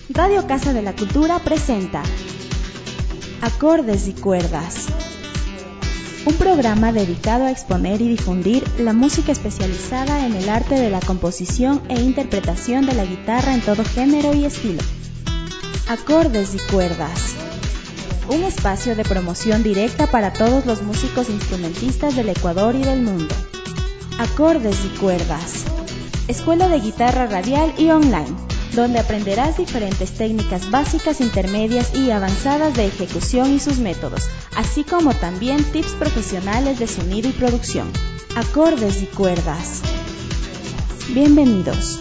Radio Casa de la Cultura presenta Acordes y Cuerdas, un programa dedicado a exponer y difundir la música especializada en el arte de la composición e interpretación de la guitarra en todo género y estilo. Acordes y Cuerdas, un espacio de promoción directa para todos los músicos instrumentistas del Ecuador y del mundo. Acordes y Cuerdas, escuela de guitarra radial y online, donde aprenderás diferentes técnicas básicas, intermedias y avanzadas de ejecución y sus métodos, así como también tips profesionales de sonido y producción. Acordes y Cuerdas. Bienvenidos.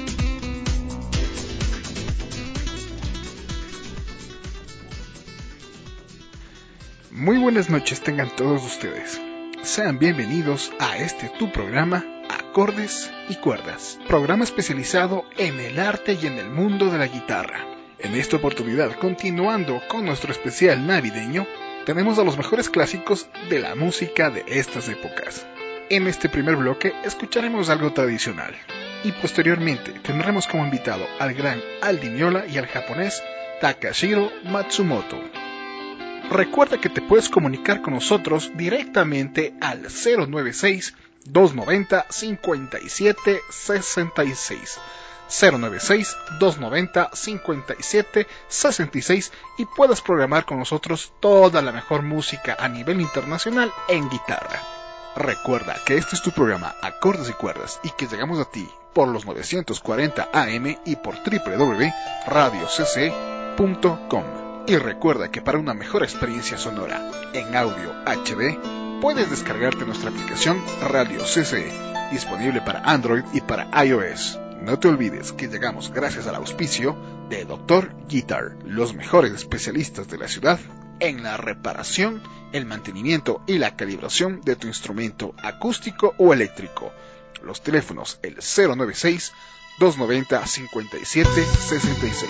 Muy buenas noches tengan todos ustedes. Sean bienvenidos a tu programa Acordes y Cuerdas, programa especializado en el arte y en el mundo de la guitarra. En esta oportunidad, continuando con nuestro especial navideño, tenemos a los mejores clásicos de la música de estas épocas. En este primer bloque escucharemos algo tradicional y posteriormente tendremos como invitado al gran Al Di Meola y al japonés Takashiro Matsumoto. Recuerda que te puedes comunicar con nosotros directamente al 096-290-5766. 096-290-5766 y puedes programar con nosotros toda la mejor música a nivel internacional en guitarra. Recuerda que este es tu programa Acordes y Cuerdas y que llegamos a ti por los 940 AM y por www.radiocc.com. Y recuerda que para una mejor experiencia sonora en audio HD, puedes descargarte nuestra aplicación Radio CC, disponible para Android y para iOS. No te olvides que llegamos gracias al auspicio de Dr. Guitar, los mejores especialistas de la ciudad en la reparación, el mantenimiento y la calibración de tu instrumento acústico o eléctrico. Los teléfonos el 096-290-5766.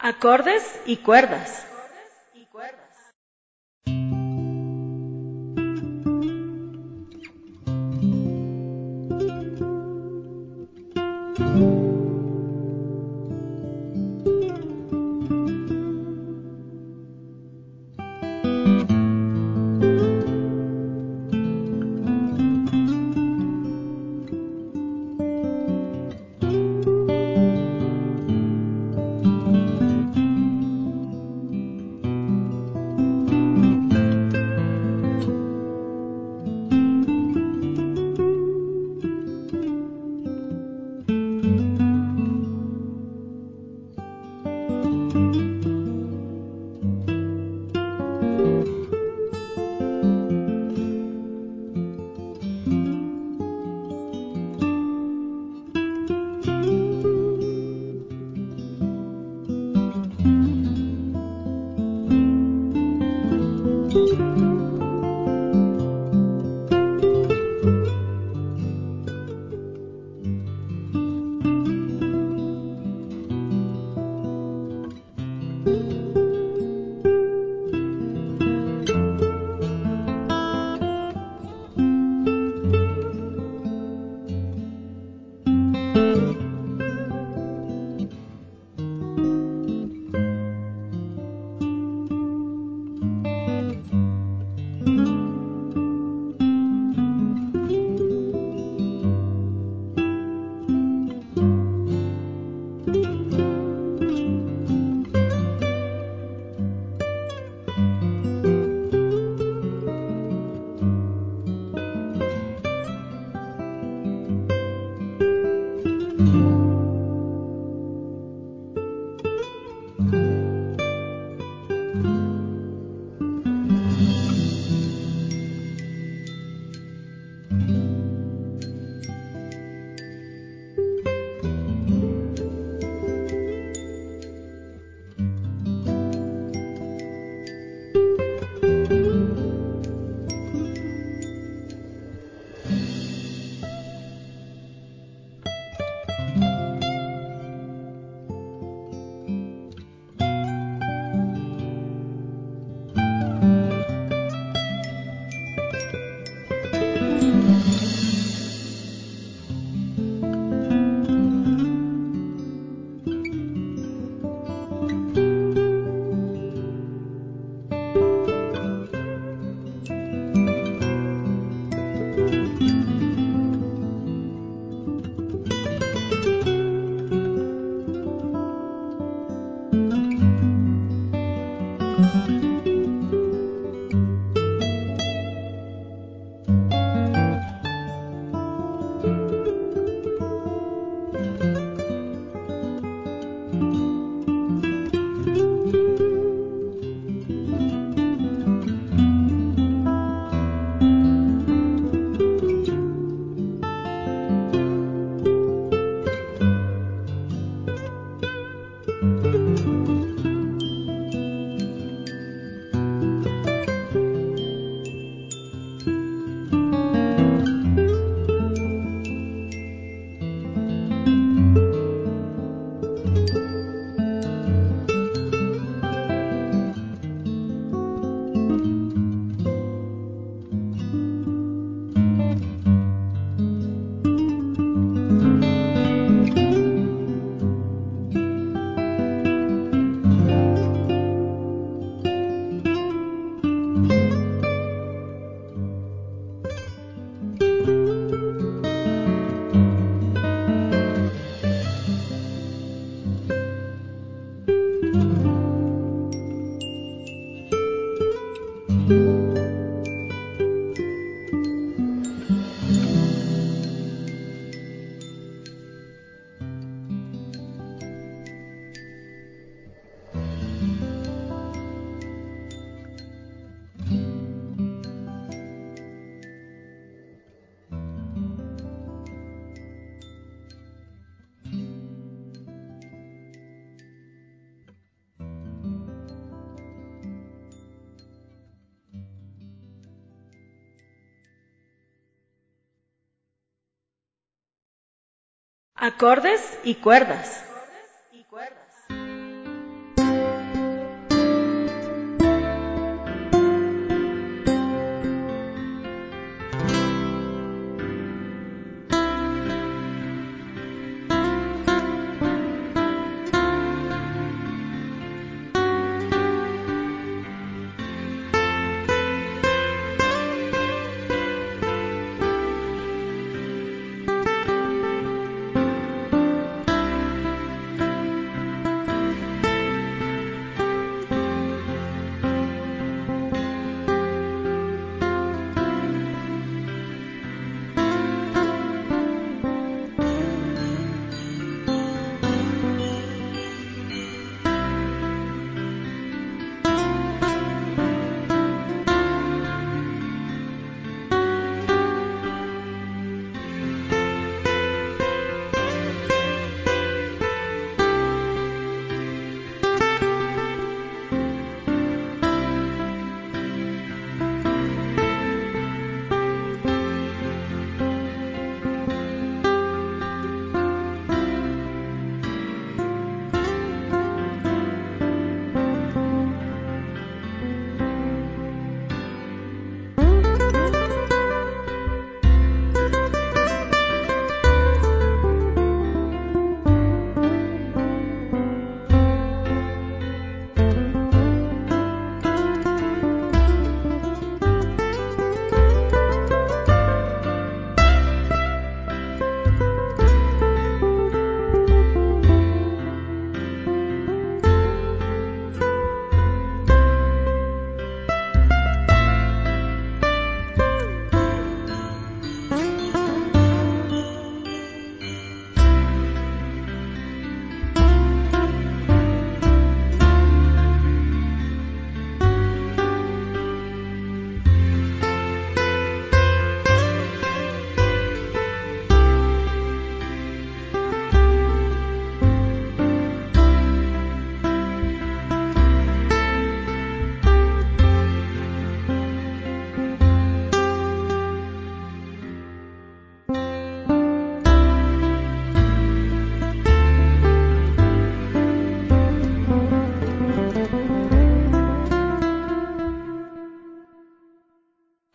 Acordes y cuerdas. Acordes y cuerdas.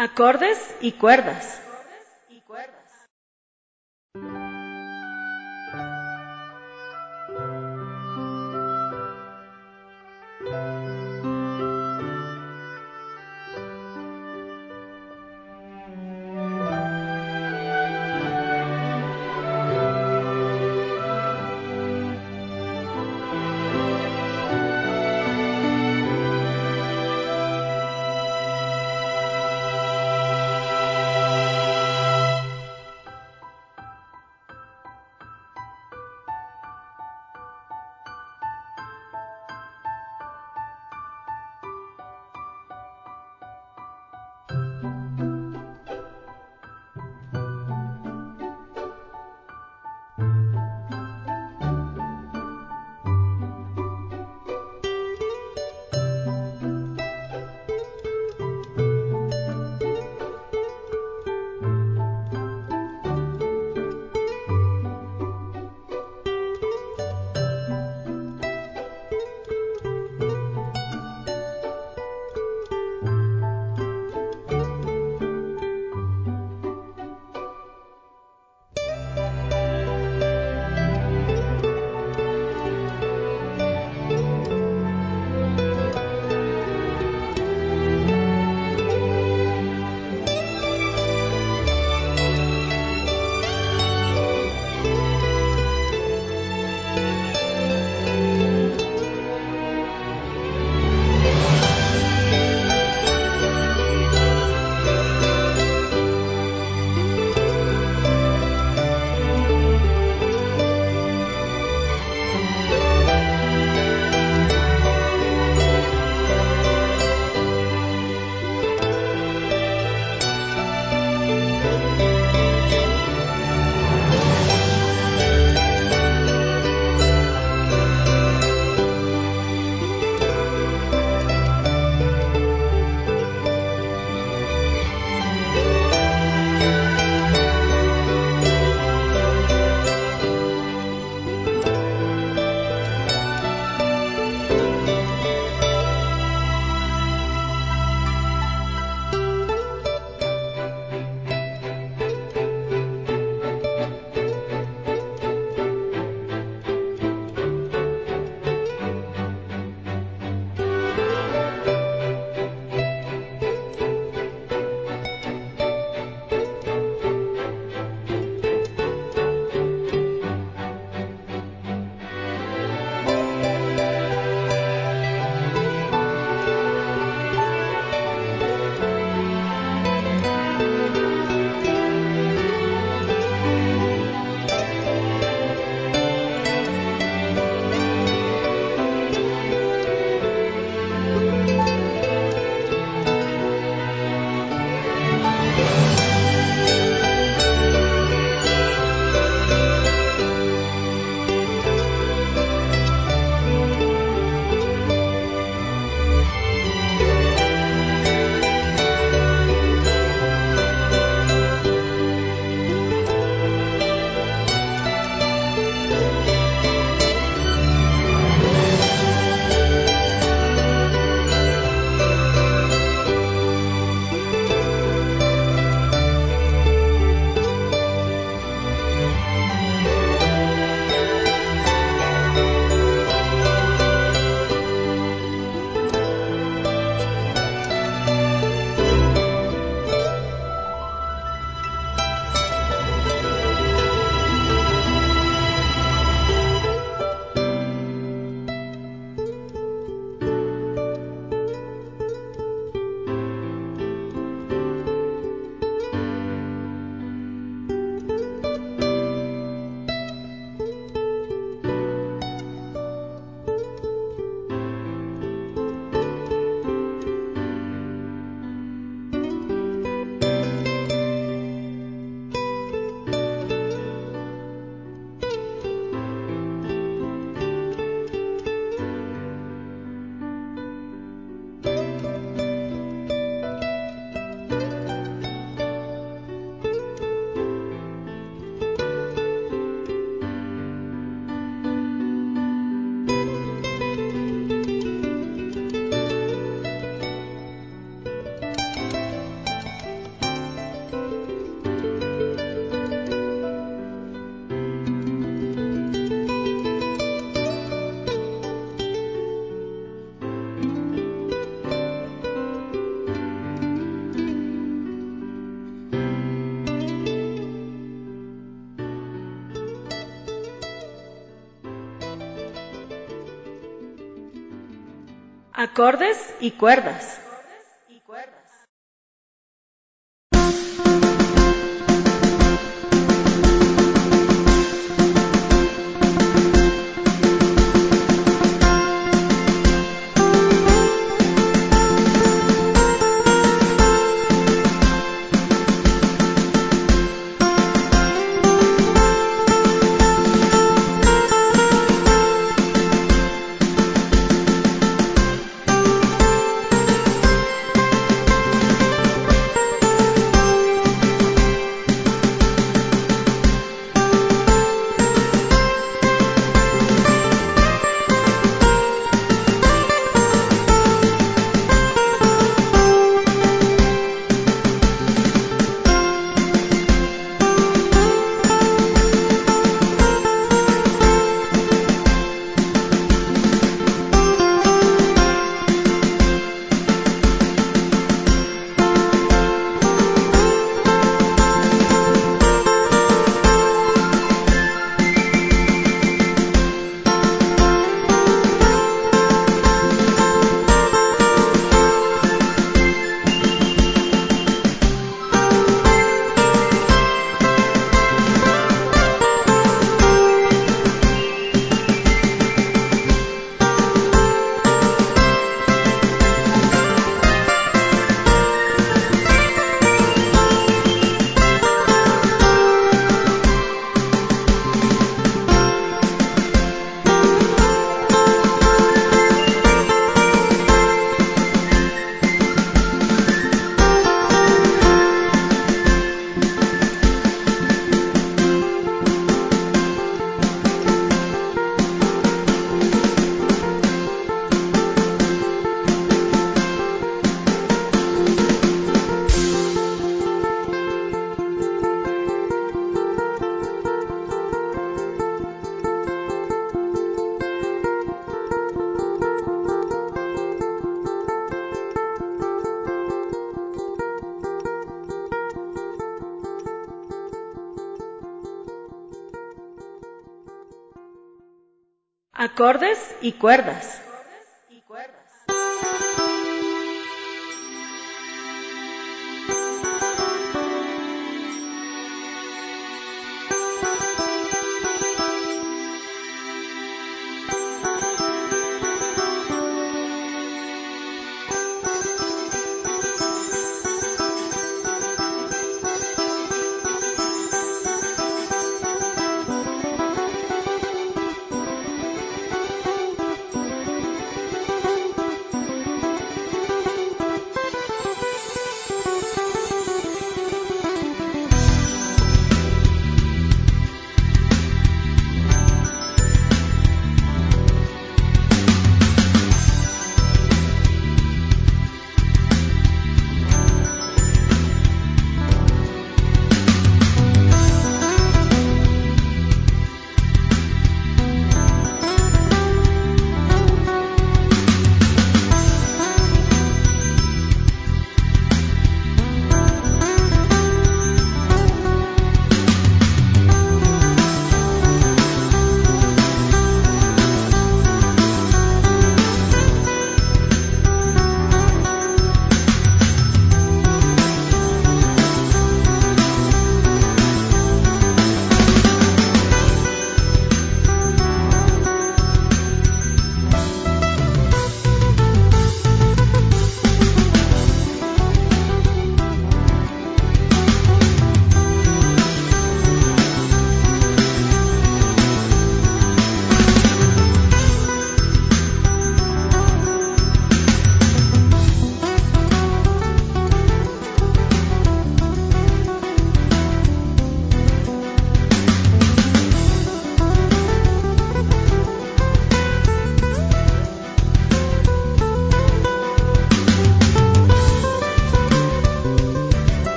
Acordes y cuerdas. Acordes y cuerdas. Acordes y cuerdas.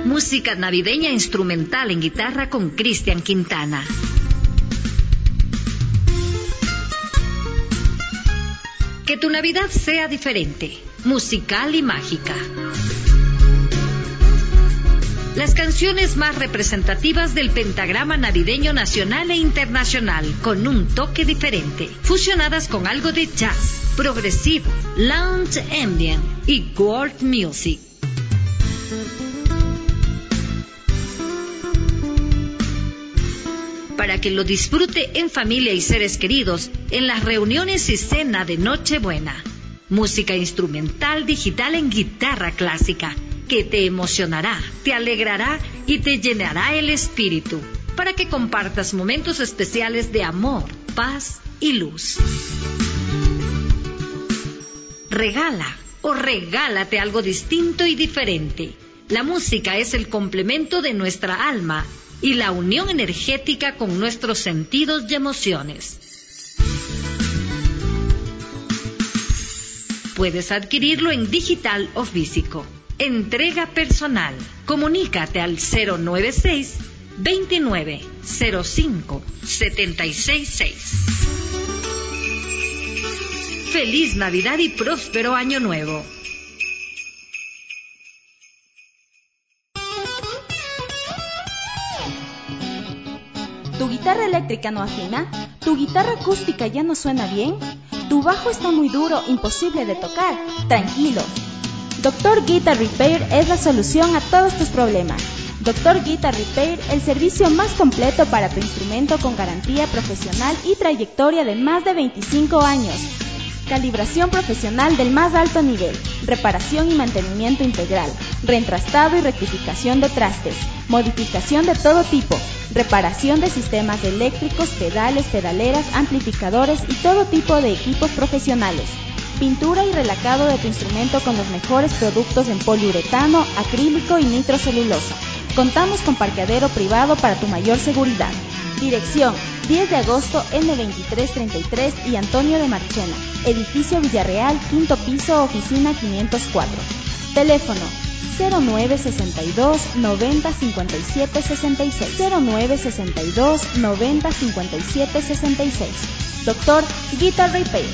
música navideña instrumental en guitarra con Cristian Quintana. Que tu Navidad sea diferente, musical y mágica. Las canciones más representativas del pentagrama navideño nacional e internacional, con un toque diferente, fusionadas con algo de jazz, progresivo, lounge ambient y world music. Para que lo disfrute en familia y seres queridos, en las reuniones y cena de Nochebuena. Música instrumental digital en guitarra clásica, que te emocionará, te alegrará y te llenará el espíritu, para que compartas momentos especiales de amor, paz y luz. Regala o regálate algo distinto y diferente. La música es el complemento de nuestra alma y la unión energética con nuestros sentidos y emociones. Puedes adquirirlo en digital o físico. Entrega personal. Comunícate al 096 29 05 766. Feliz Navidad y próspero Año Nuevo. ¿Tu guitarra eléctrica no afina? ¿Tu guitarra acústica ya no suena bien? ¿Tu bajo está muy duro, imposible de tocar? Tranquilo. Dr. Guitar Repair es la solución a todos tus problemas. Dr. Guitar Repair, el servicio más completo para tu instrumento con garantía profesional y trayectoria de más de 25 años. Calibración profesional del más alto nivel, reparación y mantenimiento integral, reentrastado y rectificación de trastes, modificación de todo tipo, reparación de sistemas eléctricos, pedales, pedaleras, amplificadores y todo tipo de equipos profesionales. Pintura y relacado de tu instrumento con los mejores productos en poliuretano, acrílico y nitrocelulosa. Contamos con parqueadero privado para tu mayor seguridad. Dirección: 10 de agosto, N2333 y Antonio de Marchena. Edificio Villarreal, quinto piso, oficina 504. Teléfono: 0962 90 57 66. 0962 90 57 66. Dr. Guitar Repair.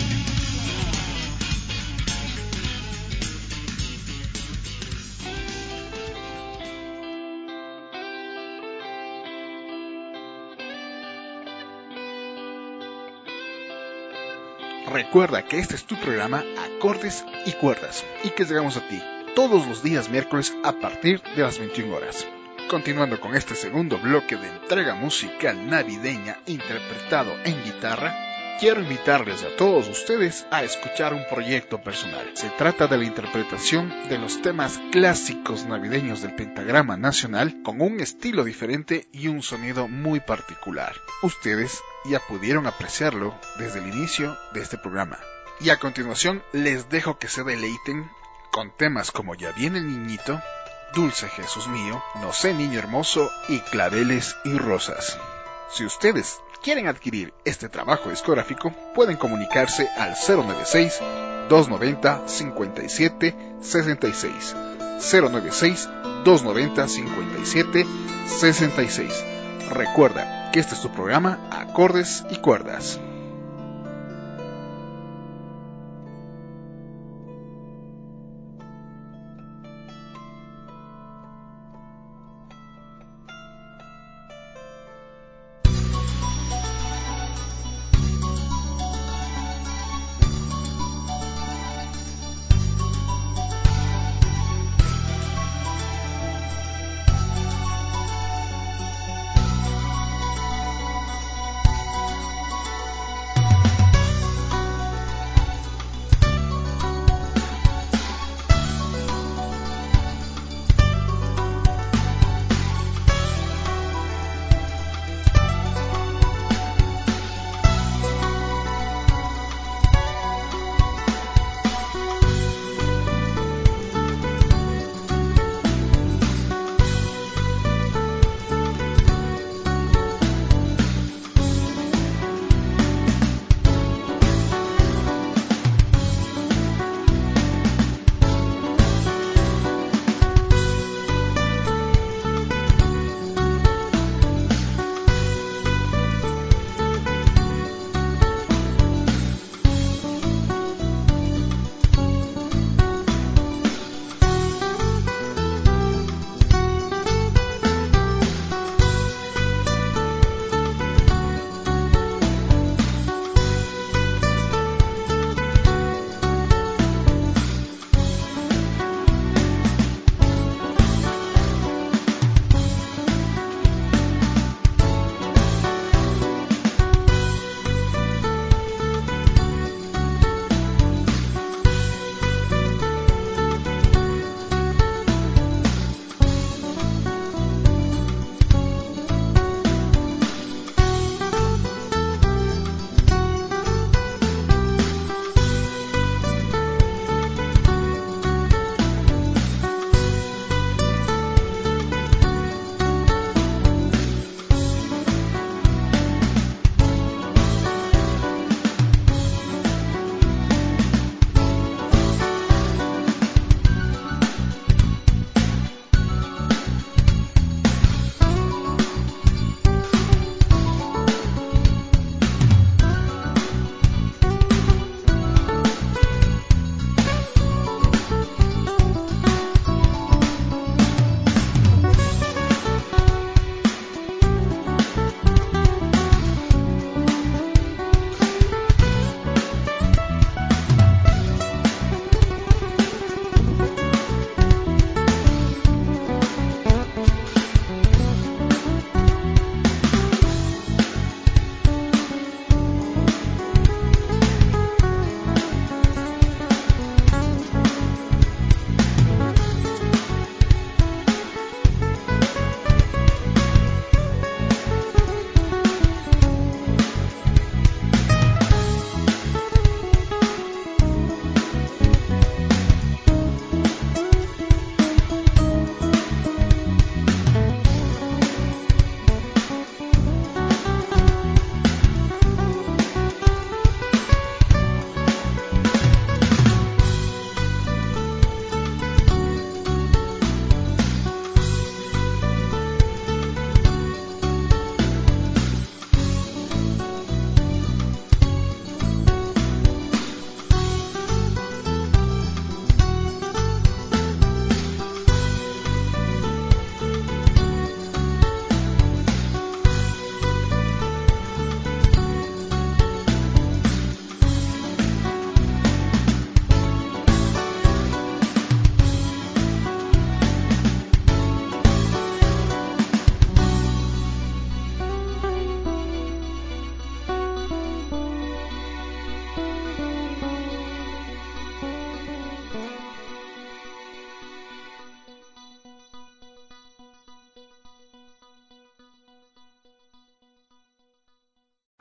Recuerda que este es tu programa Acordes y Cuerdas y que llegamos a ti todos los días miércoles a partir de las 21 horas. Continuando con este segundo bloque de entrega musical navideña interpretado en guitarra, quiero invitarles a todos ustedes a escuchar un proyecto personal. Se trata de la interpretación de los temas clásicos navideños del pentagrama nacional con un estilo diferente y un sonido muy particular. Ustedes ya pudieron apreciarlo desde el inicio de este programa. Y a continuación les dejo que se deleiten con temas como Ya viene el niñito, Dulce Jesús mío, No sé niño hermoso y Claveles y rosas. Si ustedes quieren adquirir este trabajo discográfico, pueden comunicarse al 096 290 57 66. 096 290 57 66. Recuerda que este es tu programa Acordes y Cuerdas.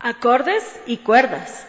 Acordes y cuerdas.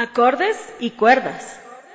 Acordes y cuerdas.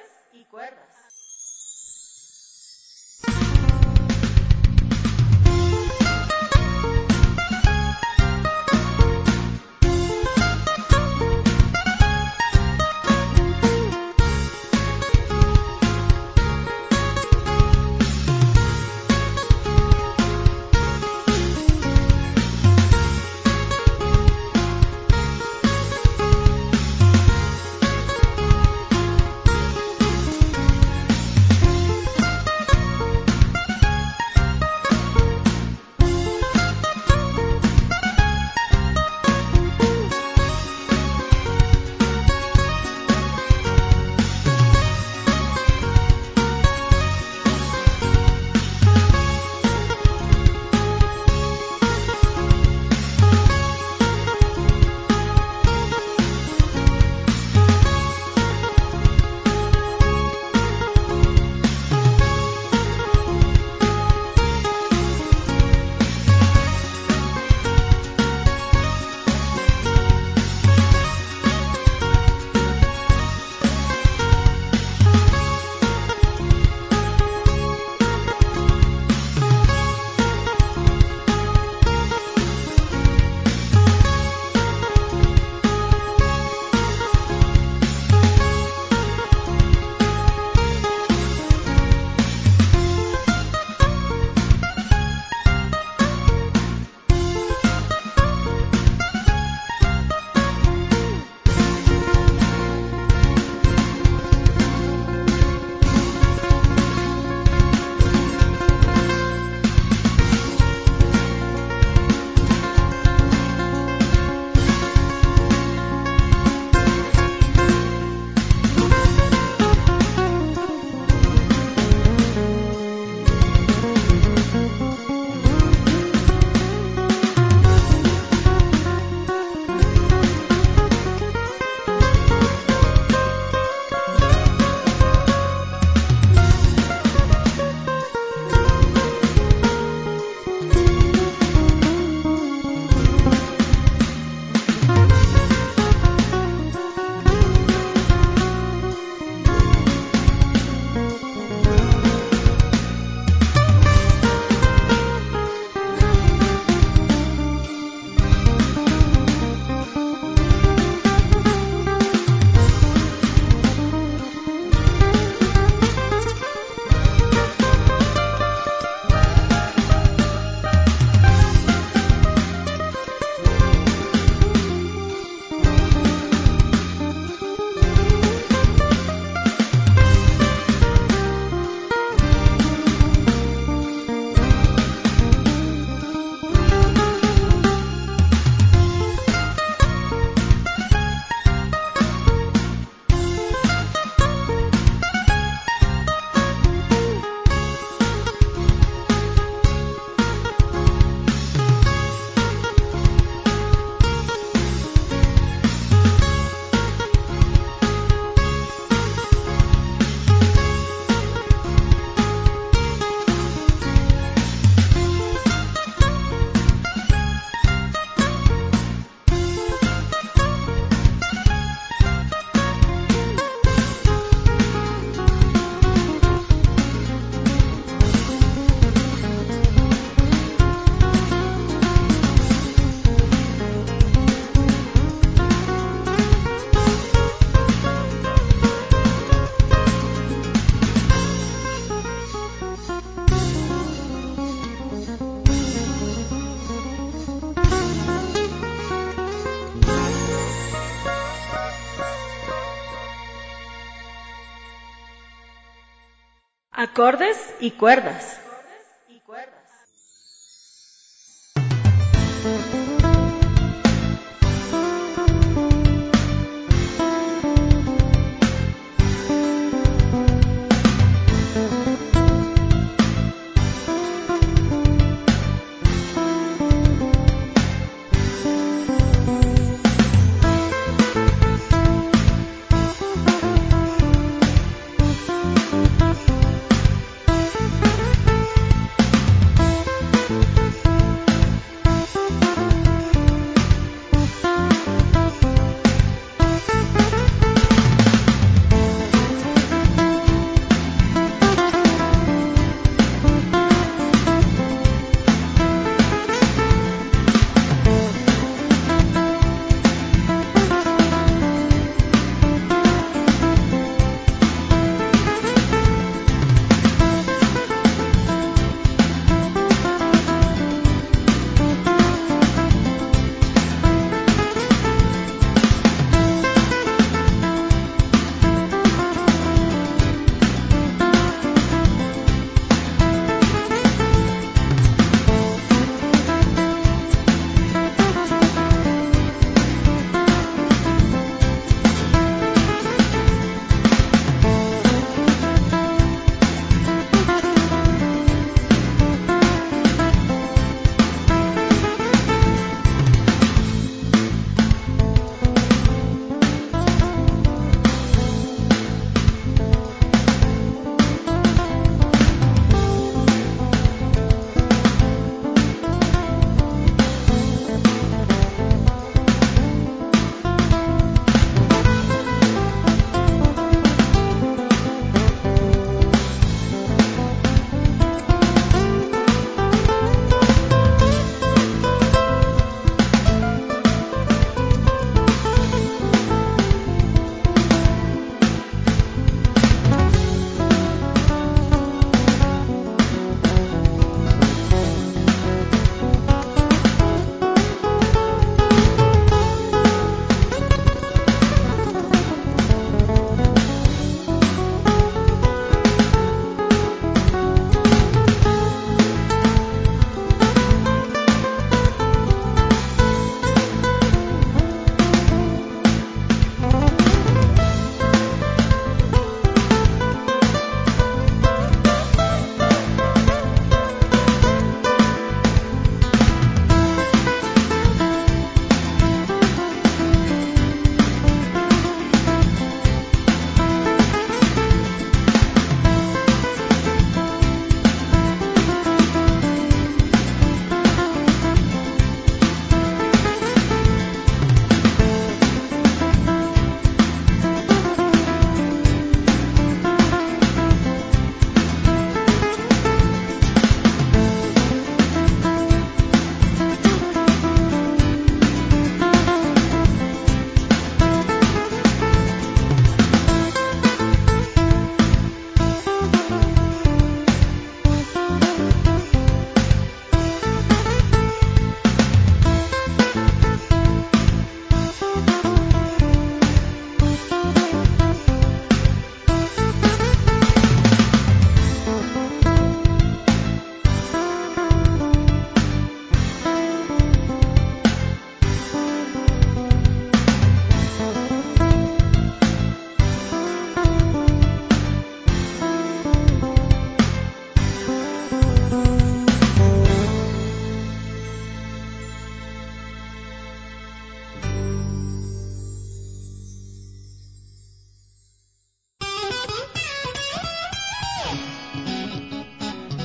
Acordes y cuerdas.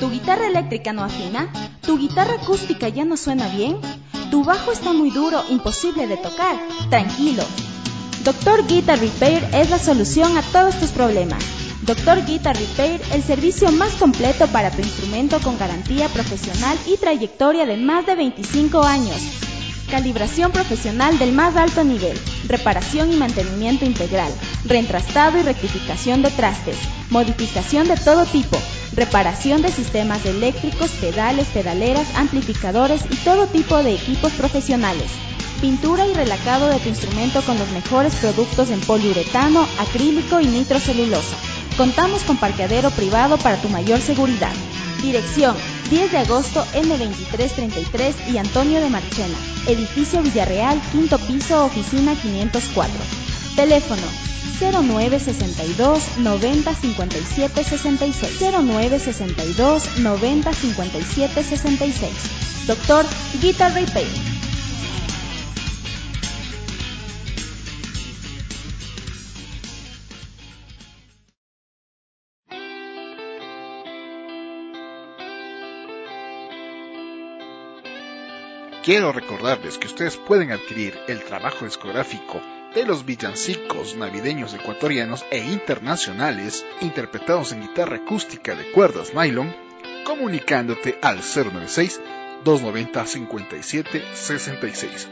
¿Tu guitarra eléctrica no afina? ¿Tu guitarra acústica ya no suena bien? ¿Tu bajo está muy duro, imposible de tocar? Tranquilo. Dr. Guitar Repair es la solución a todos tus problemas. Dr. Guitar Repair, el servicio más completo para tu instrumento con garantía profesional y trayectoria de más de 25 años. Calibración profesional del más alto nivel, reparación y mantenimiento integral, reentrastado y rectificación de trastes, modificación de todo tipo, reparación de sistemas eléctricos, pedales, pedaleras, amplificadores y todo tipo de equipos profesionales. Pintura y relacado de tu instrumento con los mejores productos en poliuretano, acrílico y nitrocelulosa. Contamos con parqueadero privado para tu mayor seguridad. Dirección: 10 de agosto, M2333 y Antonio de Marchena, Edificio Villarreal, quinto piso, oficina 504. Teléfono: 0962 90 57 66. 0962 90 57 66. Dr. Guitar Repair. Quiero recordarles que ustedes pueden adquirir el trabajo discográfico de los villancicos navideños ecuatorianos e internacionales interpretados en guitarra acústica de cuerdas nylon, comunicándote al 096-290-5766.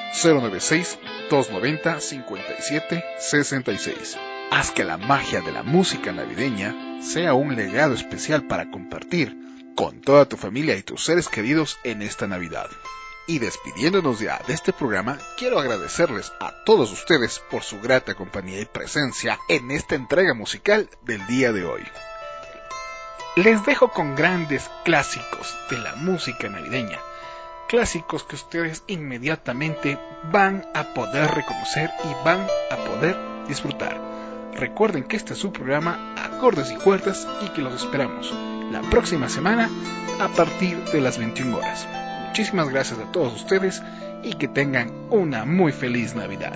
096-290-5766. Haz que la magia de la música navideña sea un legado especial para compartir con toda tu familia y tus seres queridos en esta Navidad. Y despidiéndonos ya de este programa, quiero agradecerles a todos ustedes por su grata compañía y presencia en esta entrega musical del día de hoy. Les dejo con grandes clásicos de la música navideña, clásicos que ustedes inmediatamente van a poder reconocer y van a poder disfrutar. Recuerden que este es su programa Acordes y Cuerdas y que los esperamos la próxima semana a partir de las 21 horas. Muchísimas gracias a todos ustedes y que tengan una muy feliz Navidad.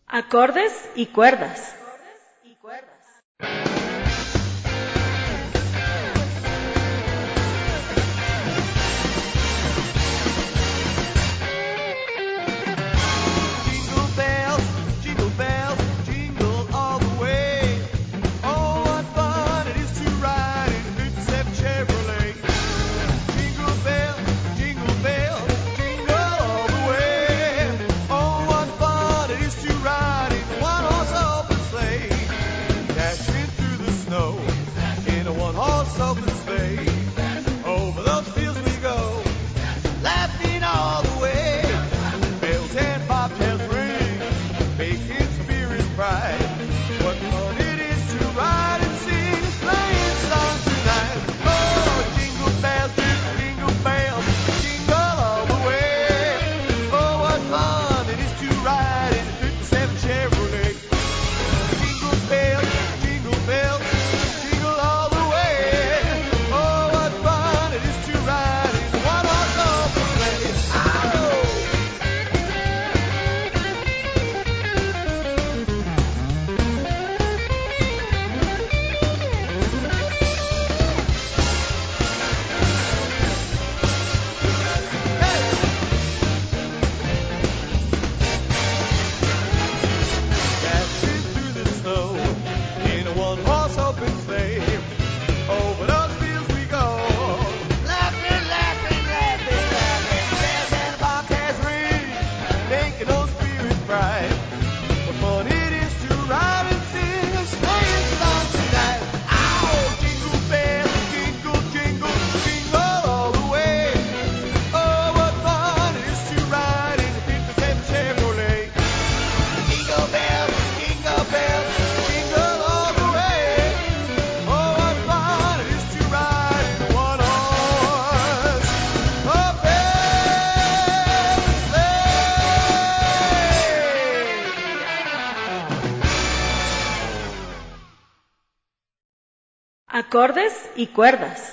Acordes y cuerdas. Acordes y cuerdas.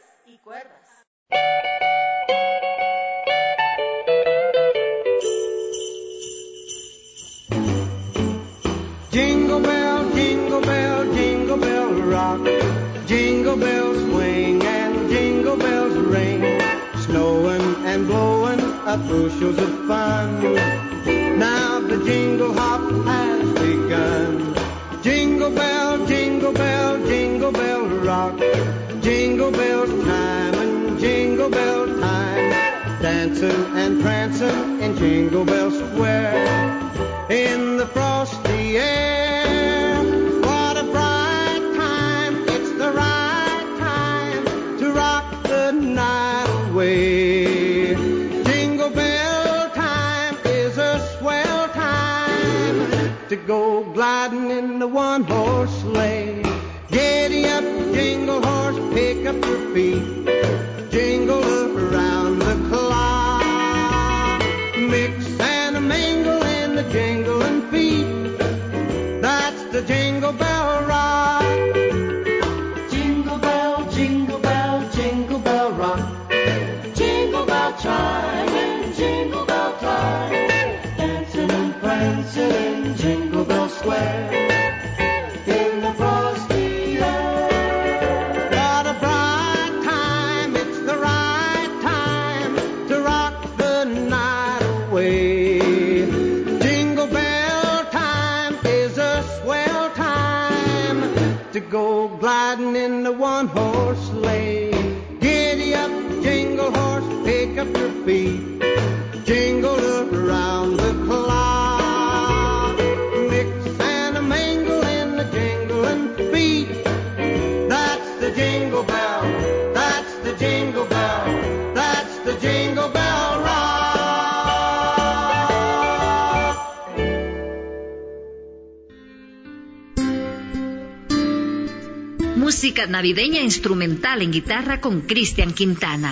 Jingle bell, jingle bell, jingle bell rock. Jingle bells swing and jingle bells ring. Snowing and blowing up bushels of fun. Now the jingle hop has begun. Jingle bell, jingle bell, jingle bell rock. Jingle bell time and jingle bell time. Dancing and prancing in Jingle Bell Square. In the frosty air, what a bright time. It's the right time to rock the night away. Jingle bell time is a swell time to go gliding in the one-horse sleigh. Giddy up, jingle horse, pick up your feet. Jingle around the clock. Mix and mingle in the jingling feet. That's the Jingle Bell Rock. Jingle bell, jingle bell, jingle bell rock. Jingle bell chime and jingle bell time. Dancing and prancing in Jingle Bell Square. In the frosty air. What a bright time, it's the right time to rock the night away. Jingle bell time is a swell time to go gliding in the one-horse sleigh. Giddy up, jingle horse, pick up your feet. Jingle around the clock. Mix and mingle in the jingling feet. That's the jingle bell. That's the jingle bell. That's the Jingle Bell Rock. Música navideña instrumental en guitarra con Cristian Quintana.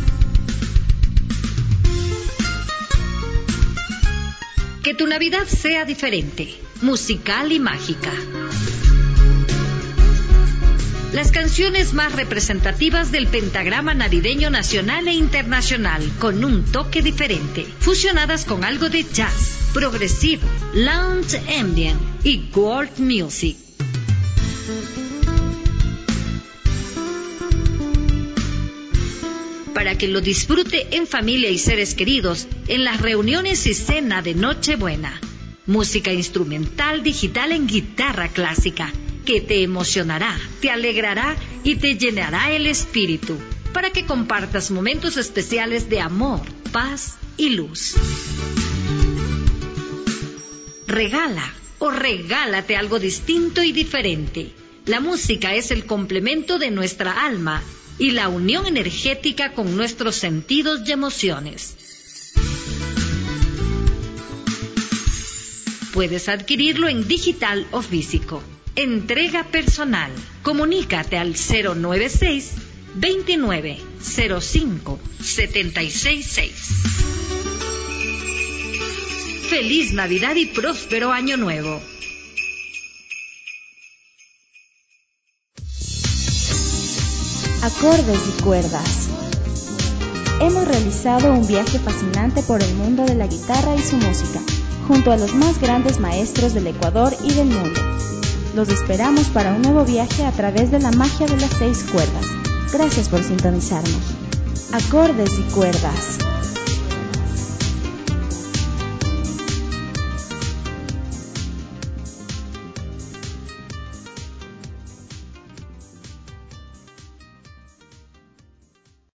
Que tu Navidad sea diferente, musical y mágica. las canciones más representativas del pentagrama navideño nacional e internacional, con un toque diferente, fusionadas con algo de jazz, progresivo, lounge ambient y world music. Para que lo disfrute en familia y seres queridos en las reuniones y cena de Nochebuena. Música instrumental digital en guitarra clásica, que te emocionará, te alegrará y te llenará el espíritu, para que compartas momentos especiales de amor, paz y luz. Regala o regálate algo distinto y diferente. La música es el complemento de nuestra alma y la unión energética con nuestros sentidos y emociones. Puedes adquirirlo en digital o físico. Entrega personal. Comunícate al 096 29 05 766. Feliz Navidad y próspero Año Nuevo. Acordes y cuerdas. Hemos realizado un viaje fascinante por el mundo de la guitarra y su música, junto a los más grandes maestros del Ecuador y del mundo. Los esperamos para un nuevo viaje a través de la magia de las 6 cuerdas. Gracias por sintonizarnos. Acordes y cuerdas.